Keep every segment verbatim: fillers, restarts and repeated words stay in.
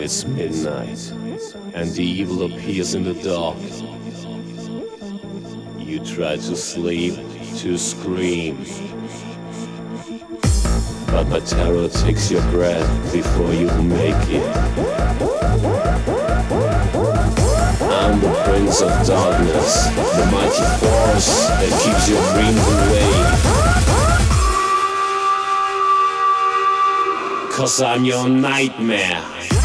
it's midnight, and the evil appears in the dark. You try to sleep, to scream, but my terror takes your breath before you make it. I'm the Prince of Darkness, the mighty force that keeps your dreams away. 'Cause I'm your nightmare.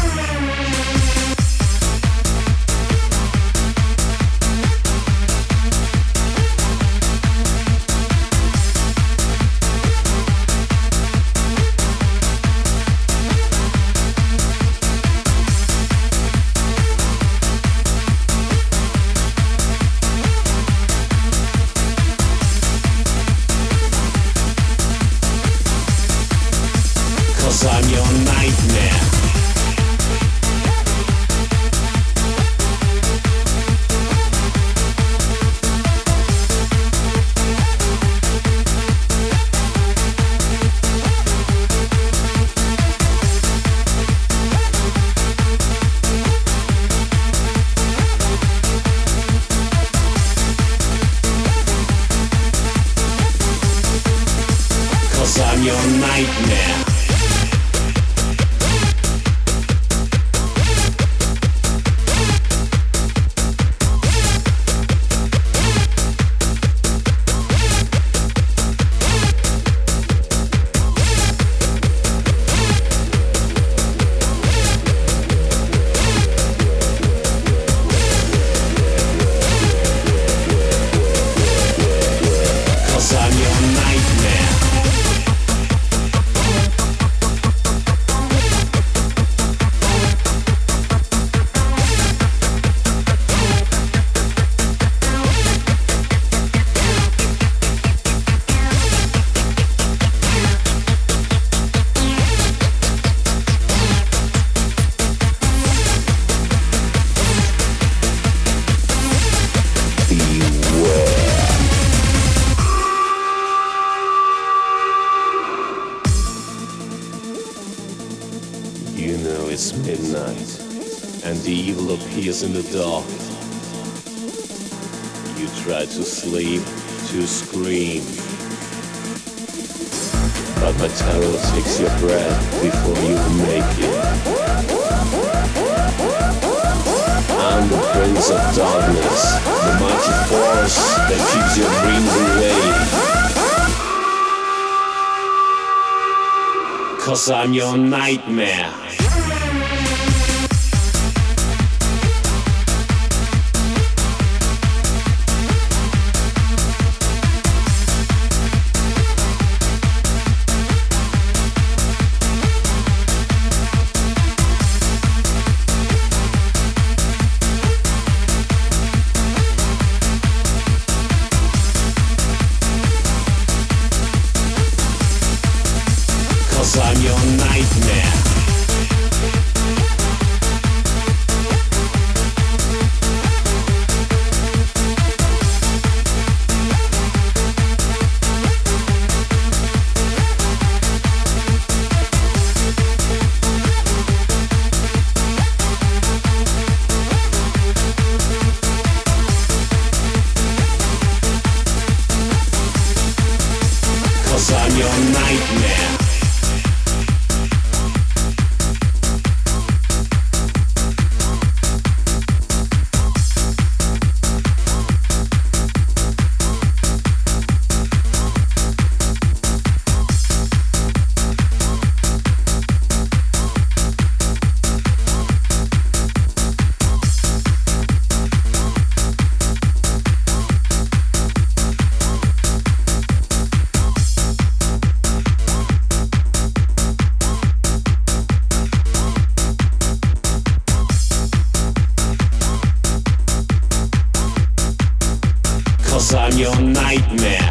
I'm your nightmare. Cause I'm your nightmare. You know it's midnight, and the evil appears in the dark. You try to sleep, to scream, but my terror takes your breath before you make it. I'm the Prince of Darkness, the mighty force that keeps your dreams away. 'Cause I'm your nightmare. Cause I'm your nightmare. Cause I'm your nightmare. Cause I'm your nightmare.